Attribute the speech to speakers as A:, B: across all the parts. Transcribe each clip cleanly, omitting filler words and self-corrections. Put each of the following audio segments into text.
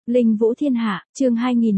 A: Linh Vũ Thiên Hạ, chương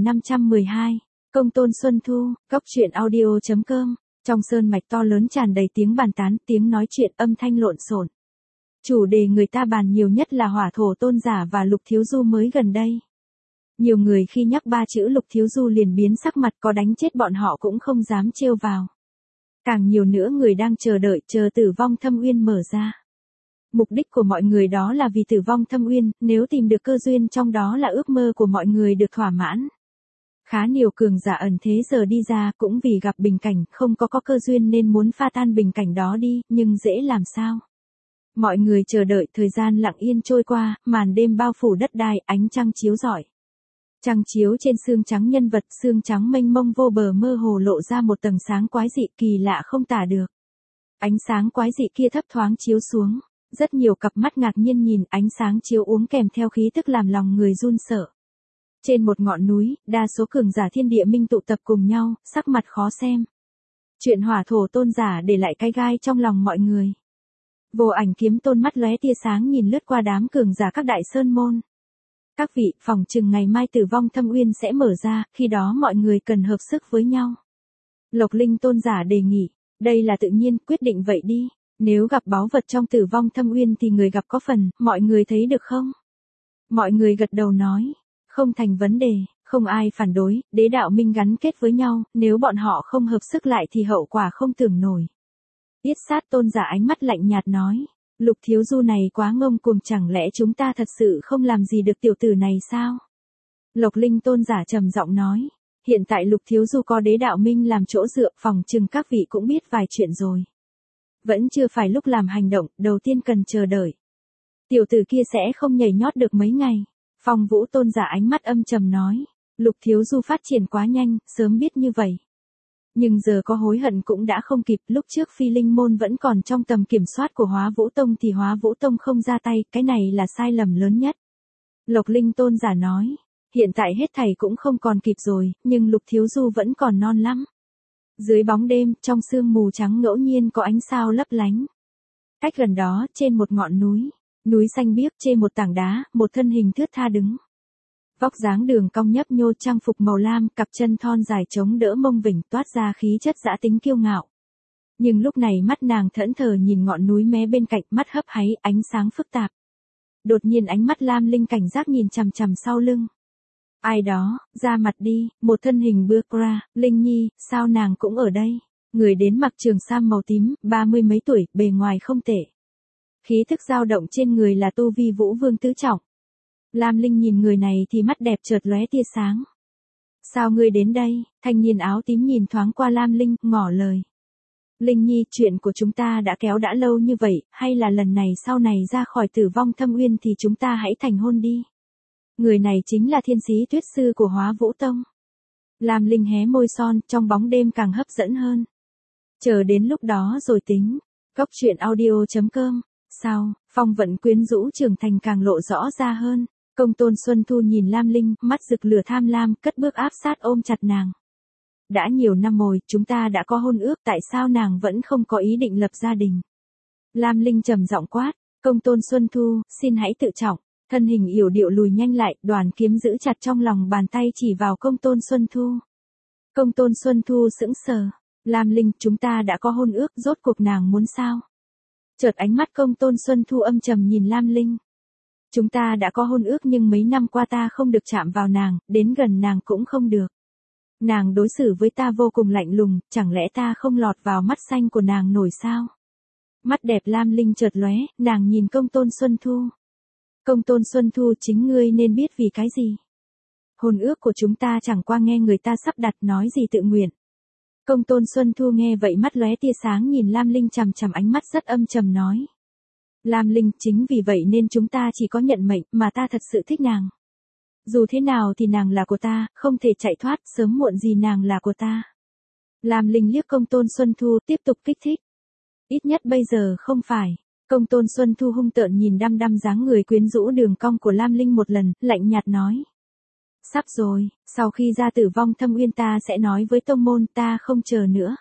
A: 2512, Công Tôn Xuân Thu, Cốc truyện audio.com. Trong sơn mạch to lớn tràn đầy tiếng bàn tán, tiếng nói chuyện âm thanh lộn xộn. Chủ đề người ta bàn nhiều nhất là Hỏa Thổ Tôn giả và Lục Thiếu Du mới gần đây. Nhiều người khi nhắc ba chữ Lục Thiếu Du liền biến sắc mặt, có đánh chết bọn họ cũng không dám trêu vào. Càng nhiều nữa người đang chờ đợi, chờ Tử Vong Thâm Uyên mở ra. Mục đích của mọi người đó là vì Tử Vong Thâm Uyên, nếu tìm được cơ duyên trong đó là ước mơ của mọi người được thỏa mãn. Khá nhiều cường giả ẩn thế giờ đi ra cũng vì gặp bình cảnh, không có cơ duyên nên muốn pha tan bình cảnh đó đi, nhưng dễ làm sao. Mọi người chờ đợi, thời gian lặng yên trôi qua, màn đêm bao phủ đất đai, ánh trăng chiếu rọi. Trăng chiếu trên xương trắng nhân vật, xương trắng mênh mông vô bờ mơ hồ lộ ra một tầng sáng quái dị kỳ lạ không tả được. Ánh sáng quái dị kia thấp thoáng chiếu xuống. Rất nhiều cặp mắt ngạc nhiên nhìn, ánh sáng chiếu uống kèm theo khí tức làm lòng người run sợ. Trên một ngọn núi, đa số cường giả thiên địa minh tụ tập cùng nhau, sắc mặt khó xem. Chuyện Hỏa Thổ Tôn giả để lại cái gai trong lòng mọi người. Vô Ảnh Kiếm Tôn mắt lóe tia sáng nhìn lướt qua đám cường giả các đại sơn môn. Các vị, phòng chừng ngày mai Tử Vong Thâm Uyên sẽ mở ra, khi đó mọi người cần hợp sức với nhau. Lộc Linh Tôn giả đề nghị, đây là tự nhiên, quyết định vậy đi. Nếu gặp báu vật trong Tử Vong Thâm Uyên thì người gặp có phần, mọi người thấy được không? Mọi người gật đầu nói, không thành vấn đề, không ai phản đối, đế đạo minh gắn kết với nhau, nếu bọn họ không hợp sức lại thì hậu quả không tưởng nổi. Yết Sát Tôn giả ánh mắt lạnh nhạt nói, Lục Thiếu Du này quá ngông cuồng, chẳng lẽ chúng ta thật sự không làm gì được tiểu tử này sao? Lộc Linh Tôn giả trầm giọng nói, hiện tại Lục Thiếu Du có đế đạo minh làm chỗ dựa, phòng chừng các vị cũng biết vài chuyện rồi. Vẫn chưa phải lúc làm hành động, đầu tiên cần chờ đợi. Tiểu tử kia sẽ không nhảy nhót được mấy ngày. Phong Vũ Tôn giả ánh mắt âm trầm nói, Lục Thiếu Du phát triển quá nhanh, sớm biết như vậy. Nhưng giờ có hối hận cũng đã không kịp, lúc trước Phi Linh Môn vẫn còn trong tầm kiểm soát của Hóa Vũ Tông thì Hóa Vũ Tông không ra tay, cái này là sai lầm lớn nhất. Lộc Linh Tôn giả nói, hiện tại hết thảy cũng không còn kịp rồi, nhưng Lục Thiếu Du vẫn còn non lắm. Dưới bóng đêm, trong sương mù trắng ngẫu nhiên có ánh sao lấp lánh. Cách gần đó, trên một ngọn núi, núi xanh biếc trên một tảng đá, một thân hình thướt tha đứng. Vóc dáng đường cong nhấp nhô, trang phục màu lam, cặp chân thon dài chống đỡ mông vỉnh, toát ra khí chất dã tính kiêu ngạo. Nhưng lúc này mắt nàng thẫn thờ nhìn ngọn núi mé bên cạnh, mắt hấp háy, ánh sáng phức tạp. Đột nhiên ánh mắt Lam Linh cảnh giác nhìn chằm chằm sau lưng. Ai đó, ra mặt đi, một thân hình bước ra, Linh Nhi, sao nàng cũng ở đây? Người đến mặc trường sam màu tím, 30 mấy tuổi, bề ngoài không tệ. Khí thức dao động trên người là tu vi Vũ Vương tứ trọng. Lam Linh nhìn người này thì mắt đẹp chợt lóe tia sáng. Sao ngươi đến đây? Thanh niên áo tím nhìn thoáng qua Lam Linh, ngỏ lời. Linh Nhi, chuyện của chúng ta đã kéo đã lâu như vậy, hay là lần này sau này ra khỏi Tử Vong Thâm Uyên thì chúng ta hãy thành hôn đi. Người này chính là thiên sĩ tuyết sư của Hóa Vũ Tông. Lam Linh hé môi son, trong bóng đêm càng hấp dẫn hơn. Chờ đến lúc đó rồi tính. Cốc truyện audio.com. Sau, phong vận quyến rũ trưởng thành càng lộ rõ ra hơn. Công Tôn Xuân Thu nhìn Lam Linh, mắt rực lửa tham lam, cất bước áp sát ôm chặt nàng. Đã nhiều năm rồi, chúng ta đã có hôn ước, tại sao nàng vẫn không có ý định lập gia đình? Lam Linh trầm giọng quát, Công Tôn Xuân Thu, xin hãy tự trọng. Thân hình yểu điệu lùi nhanh lại, đoàn kiếm giữ chặt trong lòng bàn tay chỉ vào Công Tôn Xuân Thu. Công Tôn Xuân Thu sững sờ. Lam Linh, chúng ta đã có hôn ước, rốt cuộc nàng muốn sao? Chợt ánh mắt Công Tôn Xuân Thu âm trầm nhìn Lam Linh. Chúng ta đã có hôn ước nhưng mấy năm qua ta không được chạm vào nàng, đến gần nàng cũng không được. Nàng đối xử với ta vô cùng lạnh lùng, chẳng lẽ ta không lọt vào mắt xanh của nàng nổi sao? Mắt đẹp Lam Linh chợt lóe, nàng nhìn Công Tôn Xuân Thu. Công Tôn Xuân Thu, chính ngươi nên biết vì cái gì. Hôn ước của chúng ta chẳng qua nghe người ta sắp đặt, nói gì tự nguyện. Công Tôn Xuân Thu nghe vậy mắt lóe tia sáng nhìn Lam Linh chằm chằm, ánh mắt rất âm trầm nói. Lam Linh, chính vì vậy nên chúng ta chỉ có nhận mệnh, mà ta thật sự thích nàng. Dù thế nào thì nàng là của ta, không thể chạy thoát, sớm muộn gì nàng là của ta. Lam Linh liếc Công Tôn Xuân Thu, tiếp tục kích thích. Ít nhất bây giờ không phải. Công Tôn Xuân Thu hung tợn nhìn đăm đăm dáng người quyến rũ đường cong của Lam Linh một lần, lạnh nhạt nói. Sắp rồi, sau khi ra Tử Vong Thâm Uyên ta sẽ nói với tông môn, ta không chờ nữa.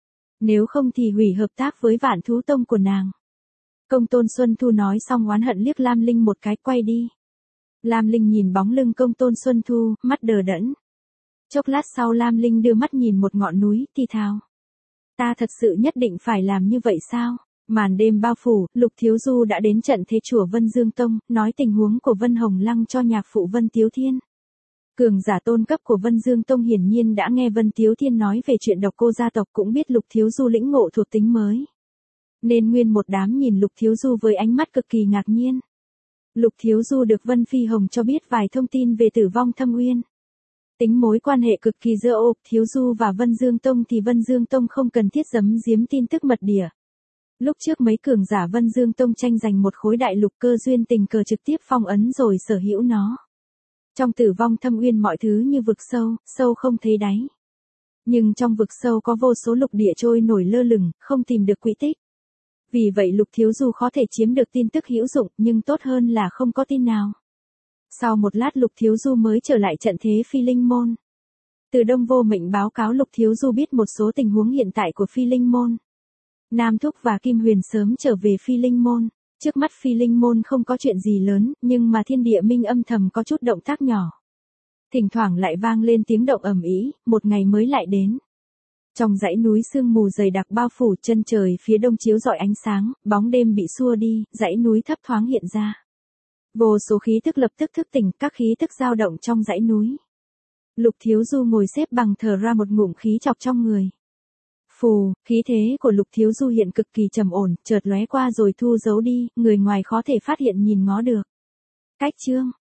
A: Nếu không thì hủy hợp tác với Vạn Thú Tông của nàng. Công Tôn Xuân Thu nói xong oán hận liếc Lam Linh một cái, quay đi. Lam Linh nhìn bóng lưng Công Tôn Xuân Thu, mắt đờ đẫn. Chốc lát sau Lam Linh đưa mắt nhìn một ngọn núi, thì thào. Ta thật sự nhất định phải làm như vậy sao? Màn đêm bao phủ, Lục Thiếu Du đã đến trận thế chùa Vân Dương Tông, nói tình huống của Vân Hồng Lăng cho nhạc phụ Vân Tiếu Thiên. Cường giả tôn cấp của Vân Dương Tông hiển nhiên đã nghe Vân Tiếu Thiên nói về chuyện độc cô gia tộc, cũng biết Lục Thiếu Du lĩnh ngộ thuộc tính mới. Nên nguyên một đám nhìn Lục Thiếu Du với ánh mắt cực kỳ ngạc nhiên. Lục Thiếu Du được Vân Phi Hồng cho biết vài thông tin về tử vong Thâm Uyên. Tính mối quan hệ cực kỳ giữa Lục Thiếu Du và Vân Dương Tông thì Vân Dương Tông không cần thiết giấu giếm tin tức mật đỉa. Lúc trước mấy cường giả Vân Dương Tông tranh giành một khối đại lục, cơ duyên tình cờ trực tiếp phong ấn rồi sở hữu nó. Trong tử vong Thâm Uyên mọi thứ như vực sâu, sâu không thấy đáy. Nhưng trong vực sâu có vô số lục địa trôi nổi lơ lửng, không tìm được quỹ tích. Vì vậy Lục Thiếu Du có thể chiếm được tin tức hữu dụng, nhưng tốt hơn là không có tin nào. Sau một lát Lục Thiếu Du mới trở lại trận thế Phi Linh Môn. Từ Đông Vô Mệnh báo cáo Lục Thiếu Du biết một số tình huống hiện tại của Phi Linh Môn. Nam Thúc và Kim Huyền sớm trở về Phi Linh Môn. Trước mắt Phi Linh Môn không có chuyện gì lớn, nhưng mà Thiên Địa Minh âm thầm có chút động tác nhỏ. Thỉnh thoảng lại vang lên tiếng động ầm ĩ, một ngày mới lại đến. Trong dãy núi sương mù dày đặc bao phủ, chân trời phía đông chiếu rọi ánh sáng, bóng đêm bị xua đi, dãy núi thấp thoáng hiện ra. Vô số khí tức lập tức thức tỉnh, các khí tức dao động trong dãy núi. Lục Thiếu Du ngồi xếp bằng thở ra một ngụm khí chọc trong người. Phù, khí thế của Lục Thiếu Du hiện cực kỳ trầm ổn, chợt lóe qua rồi thu giấu đi, người ngoài khó thể phát hiện nhìn ngó được. Cách chương